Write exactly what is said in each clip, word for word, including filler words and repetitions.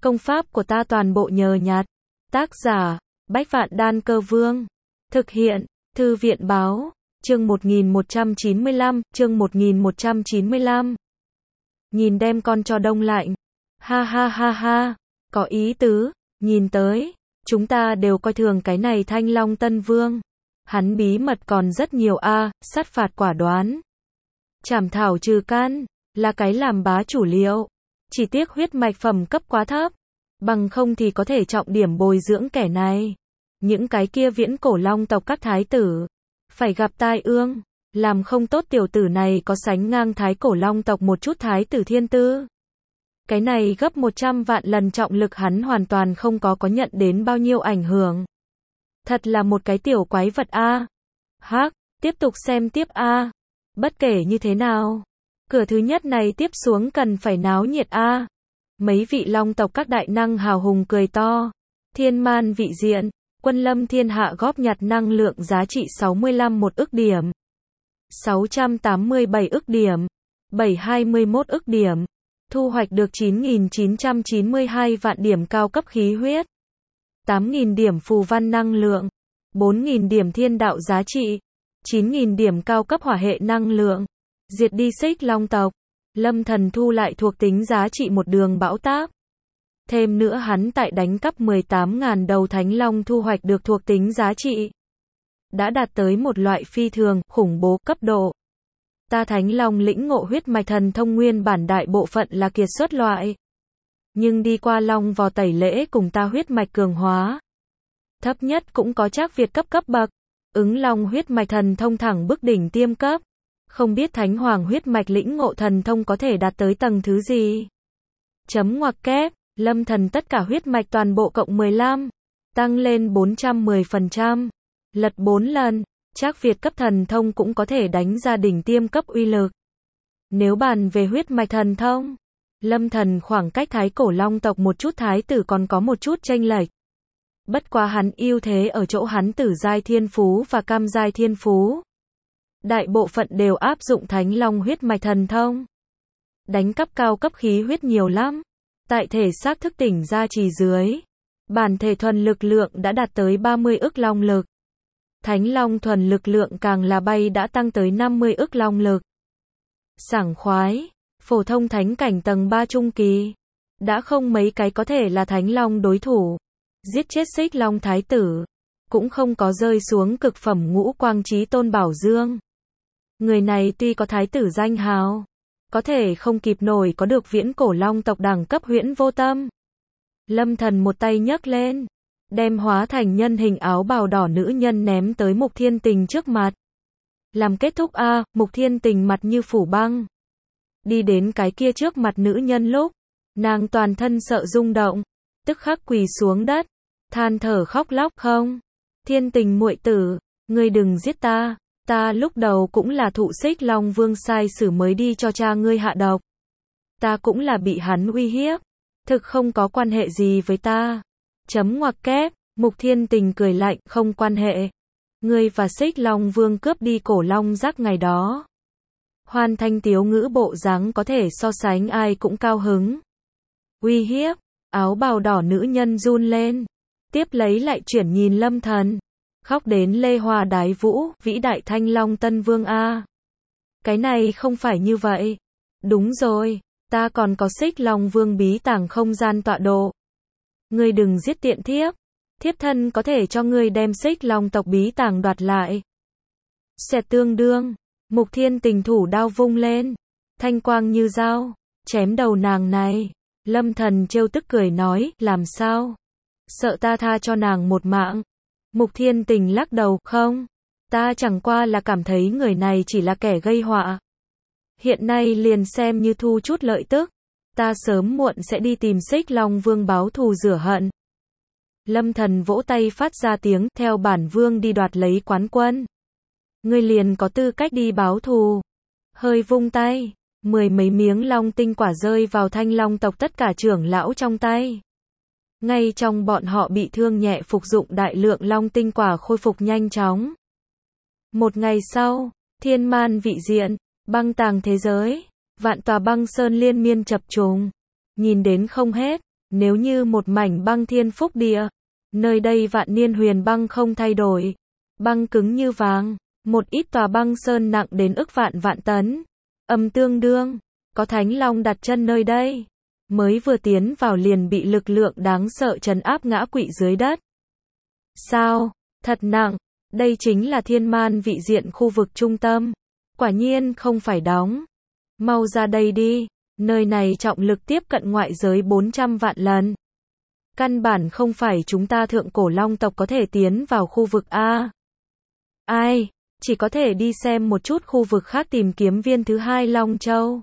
Công pháp của ta toàn bộ nhờ nhặt. Tác giả, Bách Vạn Đan Cơ Vương. Thực hiện, Thư viện Báo. Chương một nghìn một trăm chín mươi lăm, chương một nghìn một trăm chín mươi lăm. Nhìn đem con cho đông lạnh. Ha ha ha ha, có ý tứ, nhìn tới, chúng ta đều coi thường cái này Thanh Long Tân Vương. Hắn bí mật còn rất nhiều a, sát phạt quả đoán. Trảm thảo trừ căn, là cái làm bá chủ liệu. Chỉ tiếc huyết mạch phẩm cấp quá thấp, bằng không thì có thể trọng điểm bồi dưỡng kẻ này. Những cái kia viễn cổ long tộc các thái tử, phải gặp tai ương, làm không tốt tiểu tử này có sánh ngang thái cổ long tộc một chút thái tử thiên tư. Cái này gấp một trăm vạn lần trọng lực hắn hoàn toàn không có có nhận đến bao nhiêu ảnh hưởng. Thật là một cái tiểu quái vật a. Hắc, tiếp tục xem tiếp a. Bất kể như thế nào, cửa thứ nhất này tiếp xuống cần phải náo nhiệt a. Mấy vị long tộc các đại năng hào hùng cười to. Thiên man vị diện, quân lâm thiên hạ góp nhặt năng lượng giá trị sáu mươi lăm một ức điểm, sáu trăm tám mươi bảy ức điểm, bảy trăm hai mươi mốt ức điểm. Thu hoạch được chín nghìn chín trăm chín mươi hai vạn điểm cao cấp khí huyết, tám nghìn điểm phù văn năng lượng, bốn nghìn điểm thiên đạo giá trị, chín nghìn điểm cao cấp hỏa hệ năng lượng. Diệt đi xích long tộc. Lâm Thần thu lại thuộc tính giá trị một đường bão táp. Thêm nữa hắn tại đánh cắp mười tám nghìn đầu thánh long thu hoạch được thuộc tính giá trị. Đã đạt tới một loại phi thường, khủng bố cấp độ. Ta thánh long lĩnh ngộ huyết mạch thần thông nguyên bản đại bộ phận là kiệt xuất loại. Nhưng đi qua long vò tẩy lễ cùng ta huyết mạch cường hóa. Thấp nhất cũng có Trác Việt cấp cấp bậc. Ứng long huyết mạch thần thông thẳng bức đỉnh tiêm cấp. Không biết thánh hoàng huyết mạch lĩnh ngộ thần thông có thể đạt tới tầng thứ gì. Chấm ngoặc kép, Lâm Thần tất cả huyết mạch toàn bộ cộng mười lăm. Tăng lên bốn trăm mười phần trăm. Lật bốn lần. Trác Việt cấp thần thông cũng có thể đánh ra đỉnh tiêm cấp uy lực. Nếu bàn về huyết mạch thần thông, Lâm Thần khoảng cách thái cổ long tộc một chút thái tử còn có một chút chênh lệch. Bất quá hắn ưu thế ở chỗ hắn tử giai thiên phú và cam giai thiên phú. Đại bộ phận đều áp dụng thánh long huyết mạch thần thông. Đánh cắp cao cấp khí huyết nhiều lắm. Tại thể xác thức tỉnh gia trì dưới, bản thể thuần lực lượng đã đạt tới ba mươi ức long lực. Thánh long thuần lực lượng càng là bay đã tăng tới năm mươi ức long lực. Sảng khoái, phổ thông thánh cảnh tầng ba trung kỳ. Đã không mấy cái có thể là thánh long đối thủ. Giết chết xích long thái tử. Cũng không có rơi xuống cực phẩm ngũ quang chí tôn bảo dương. Người này tuy có thái tử danh hào, có thể không kịp nổi có được viễn cổ long tộc đẳng cấp Huyễn Vô Tâm. Lâm Thần một tay nhấc lên, đem hóa thành nhân hình áo bào đỏ nữ nhân ném tới Mục Thiên Tình trước mặt. Làm kết thúc a, Mục Thiên Tình mặt như phủ băng. Đi đến cái kia trước mặt nữ nhân lúc, nàng toàn thân sợ rung động, tức khắc quỳ xuống đất, than thở khóc lóc không. Thiên Tình muội tử, ngươi đừng giết ta. Ta lúc đầu cũng là thụ xích long vương sai sử mới đi cho cha ngươi hạ độc. Ta cũng là bị hắn uy hiếp. Thực không có quan hệ gì với ta. Chấm ngoặc kép, Mục Thiên Tình cười lạnh, không quan hệ. Ngươi và xích long vương cướp đi cổ long giác ngày đó. Hoàn Thanh tiếu ngữ bộ dáng có thể so sánh ai cũng cao hứng. Uy hiếp, áo bào đỏ nữ nhân run lên. Tiếp lấy lại chuyển nhìn Lâm Thần. Khóc đến lê hoa đái vũ, vĩ đại Thanh Long Tân Vương a. Cái này không phải như vậy. Đúng rồi, ta còn có xích long vương bí tàng không gian tọa độ. Ngươi đừng giết tiện thiếp. Thiếp thân có thể cho ngươi đem xích long tộc bí tàng đoạt lại. Xẹt tương đương, Mục Thiên Tình thủ đao vung lên. Thanh quang như dao, chém đầu nàng này. Lâm Thần trêu tức cười nói, làm sao? Sợ ta tha cho nàng một mạng. Mục Thiên Tình lắc đầu, không, ta chẳng qua là cảm thấy người này chỉ là kẻ gây họa. Hiện nay liền xem như thu chút lợi tức, ta sớm muộn sẽ đi tìm xích long vương báo thù rửa hận. Lâm Thần vỗ tay phát ra tiếng, theo bản vương đi đoạt lấy quán quân. Ngươi liền có tư cách đi báo thù. Hơi vung tay, mười mấy miếng long tinh quả rơi vào Thanh Long tộc tất cả trưởng lão trong tay. Ngay trong bọn họ bị thương nhẹ phục dụng đại lượng long tinh quả khôi phục nhanh chóng. Một ngày sau, thiên man vị diện, băng tàng thế giới, vạn tòa băng sơn liên miên chập trùng. Nhìn đến không hết, Nếu như một mảnh băng thiên phúc địa, nơi đây vạn niên huyền băng không thay đổi, băng cứng như vàng, một ít tòa băng sơn nặng đến ức vạn vạn tấn, âm tương đương, có Thánh Long đặt chân nơi đây, mới vừa tiến vào liền bị lực lượng đáng sợ trấn áp ngã quỵ dưới đất. Sao? Thật nặng, đây chính là thiên man vị diện khu vực trung tâm, quả nhiên không phải đóng. Mau ra đây đi, nơi này trọng lực tiếp cận ngoại giới bốn trăm vạn lần. Căn bản không phải chúng ta thượng cổ long tộc có thể tiến vào khu vực A. Ai, chỉ có thể đi xem một chút khu vực khác tìm kiếm viên thứ hai Long Châu.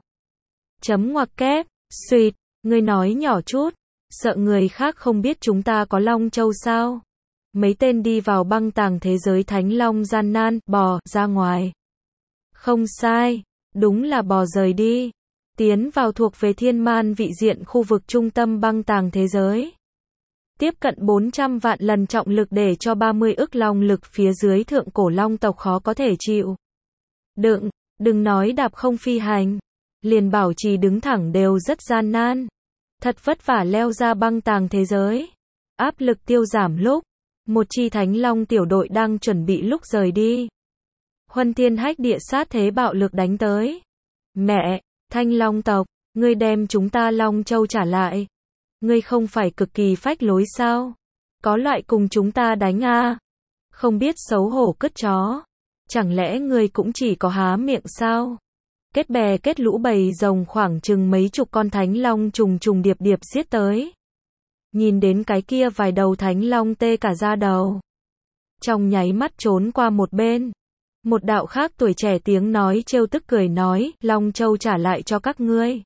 Chấm ngoặc kép, suýt, ngươi nói nhỏ chút, sợ người khác không biết chúng ta có Long Châu sao? Mấy tên đi vào băng tàng thế giới Thánh Long gian nan, bò, ra ngoài. Không sai, đúng là bò rời đi. Tiến vào thuộc về thiên man vị diện khu vực trung tâm băng tàng thế giới. Tiếp cận bốn trăm vạn lần trọng lực để cho ba mươi ức long lực phía dưới thượng cổ long tộc khó có thể chịu. Đừng, đừng nói đạp không phi hành. Liền bảo trì đứng thẳng đều rất gian nan. Thật vất vả leo ra băng tàng thế giới. Áp lực tiêu giảm lúc. Một chi thánh long tiểu đội đang chuẩn bị lúc rời đi. Huân thiên hách địa sát thế bạo lực đánh tới. Mẹ, thanh long tộc, ngươi đem chúng ta Long Châu trả lại. Ngươi không phải cực kỳ phách lối sao? Có loại cùng chúng ta đánh a? Không biết xấu hổ cứt chó. Chẳng lẽ ngươi cũng chỉ có há miệng sao? Kết bè kết lũ bầy rồng khoảng chừng mấy chục con thánh long trùng trùng điệp điệp giết tới. Nhìn đến cái kia vài đầu thánh long tê cả da đầu. Trong nháy mắt trốn qua một bên. Một đạo khác tuổi trẻ tiếng nói trêu tức cười nói, Long Châu trả lại cho các ngươi.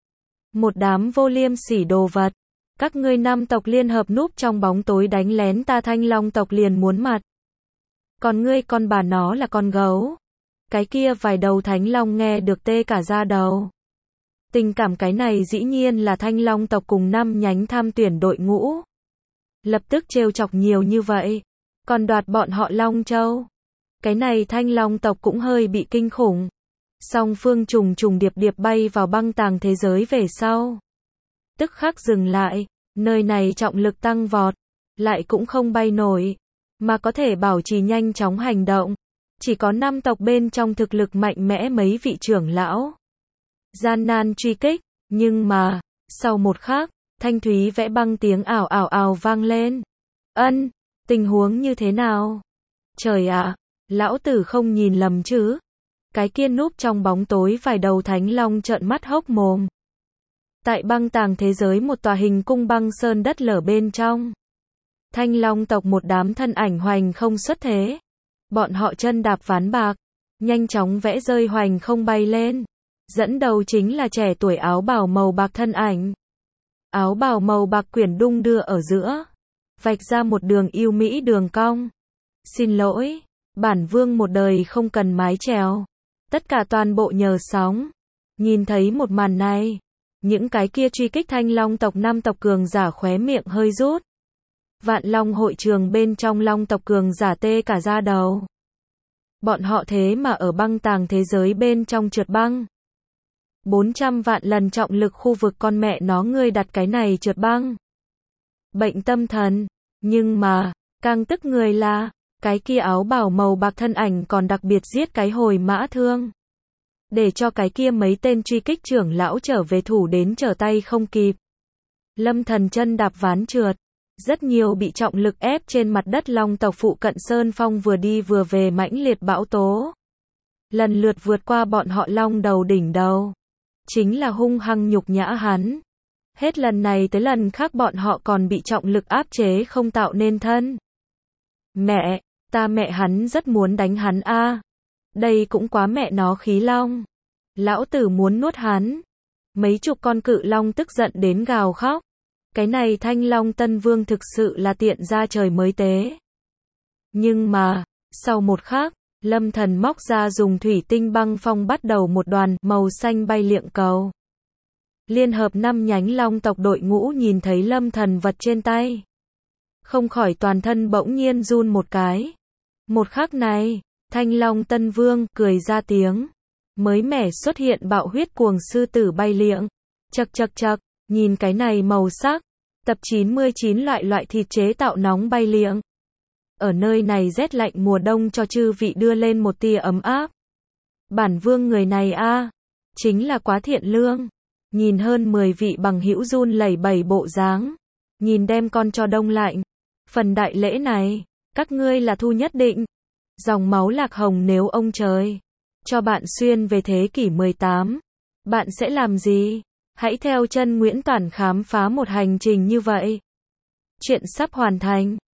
Một đám vô liêm sỉ đồ vật. Các ngươi năm tộc liên hợp núp trong bóng tối đánh lén ta Thanh Long tộc liền muốn mặt. Còn ngươi con bà nó là con gấu. Cái kia vài đầu thánh long nghe được tê cả da đầu. Tình cảm cái này dĩ nhiên là Thanh Long tộc cùng năm nhánh tham tuyển đội ngũ. Lập tức trêu chọc nhiều như vậy. Còn đoạt bọn họ Long Châu. Cái này Thanh Long tộc cũng hơi bị kinh khủng. Song phương trùng trùng điệp điệp bay vào băng tàng thế giới về sau. Tức khắc dừng lại, nơi này trọng lực tăng vọt, lại cũng không bay nổi, mà có thể bảo trì nhanh chóng hành động. Chỉ có năm tộc bên trong thực lực mạnh mẽ mấy vị trưởng lão. Gian nan truy kích, nhưng mà, sau một khắc, thanh thúy vẽ băng tiếng ảo ảo ảo vang lên. Ân, tình huống như thế nào? Trời ạ, lão tử không nhìn lầm chứ? Cái kia núp trong bóng tối vài đầu thánh long trợn mắt hốc mồm. Tại băng tàng thế giới một tòa hình cung băng sơn đất lở bên trong. Thanh long tộc một đám thân ảnh hoành không xuất thế. Bọn họ chân đạp ván bạc, nhanh chóng vẽ rơi hoành không bay lên. Dẫn đầu chính là trẻ tuổi áo bào màu bạc thân ảnh. Áo bào màu bạc quyển đung đưa ở giữa. Vạch ra một đường yêu mỹ đường cong. Xin lỗi, bản vương một đời không cần mái chèo. Tất cả toàn bộ nhờ sóng. Nhìn thấy một màn này. Những cái kia truy kích Thanh Long tộc năm tộc cường giả khóe miệng hơi rút. Vạn Long hội trường bên trong Long tộc cường giả tê cả da đầu. Bọn họ thế mà ở băng tàng thế giới bên trong trượt băng. bốn trăm vạn lần trọng lực khu vực con mẹ nó ngươi đặt cái này trượt băng. Bệnh tâm thần. Nhưng mà, càng tức người là, cái kia áo bào màu bạc thân ảnh còn đặc biệt giết cái hồi mã thương. Để cho cái kia mấy tên truy kích trưởng lão trở về thủ đến trở tay không kịp. Lâm Thần chân đạp ván trượt. Rất nhiều bị trọng lực ép trên mặt đất long tộc phụ cận Sơn Phong vừa đi vừa về mãnh liệt bão tố. Lần lượt vượt qua bọn họ long đầu đỉnh đầu. Chính là hung hăng nhục nhã hắn. Hết lần này tới lần khác bọn họ còn bị trọng lực áp chế không tạo nên thân. Mẹ, ta mẹ hắn rất muốn đánh hắn a. Đây cũng quá mẹ nó khí long. Lão tử muốn nuốt hắn. Mấy chục con cự long tức giận đến gào khóc. Cái này Thanh Long Tân Vương thực sự là tiện ra trời mới tế. Nhưng mà, sau một khắc, Lâm Thần móc ra dùng thủy tinh băng phong bắt đầu một đoàn màu xanh bay liệng cầu. Liên hợp năm nhánh long tộc đội ngũ nhìn thấy Lâm Thần vật trên tay. Không khỏi toàn thân bỗng nhiên run một cái. Một khắc này, Thanh Long Tân Vương cười ra tiếng. Mới mẻ xuất hiện bạo huyết cuồng sư tử bay liệng. Chậc chậc chậc, nhìn cái này màu sắc. Tập chín mươi chín Loại loại thịt chế tạo nóng bay liệng. Ở nơi này rét lạnh mùa đông cho chư vị đưa lên một tia ấm áp. Bản vương người này a, chính là quá thiện lương. Nhìn hơn mười vị bằng hữu run lẩy bẩy bộ dáng, nhìn đem con cho đông lạnh. Phần đại lễ này, các ngươi là thu nhất định. Dòng máu lạc hồng nếu ông trời cho bạn xuyên về thế kỷ mười tám, bạn sẽ làm gì? Hãy theo chân Nguyễn Toản khám phá một hành trình như vậy. Chuyện sắp hoàn thành.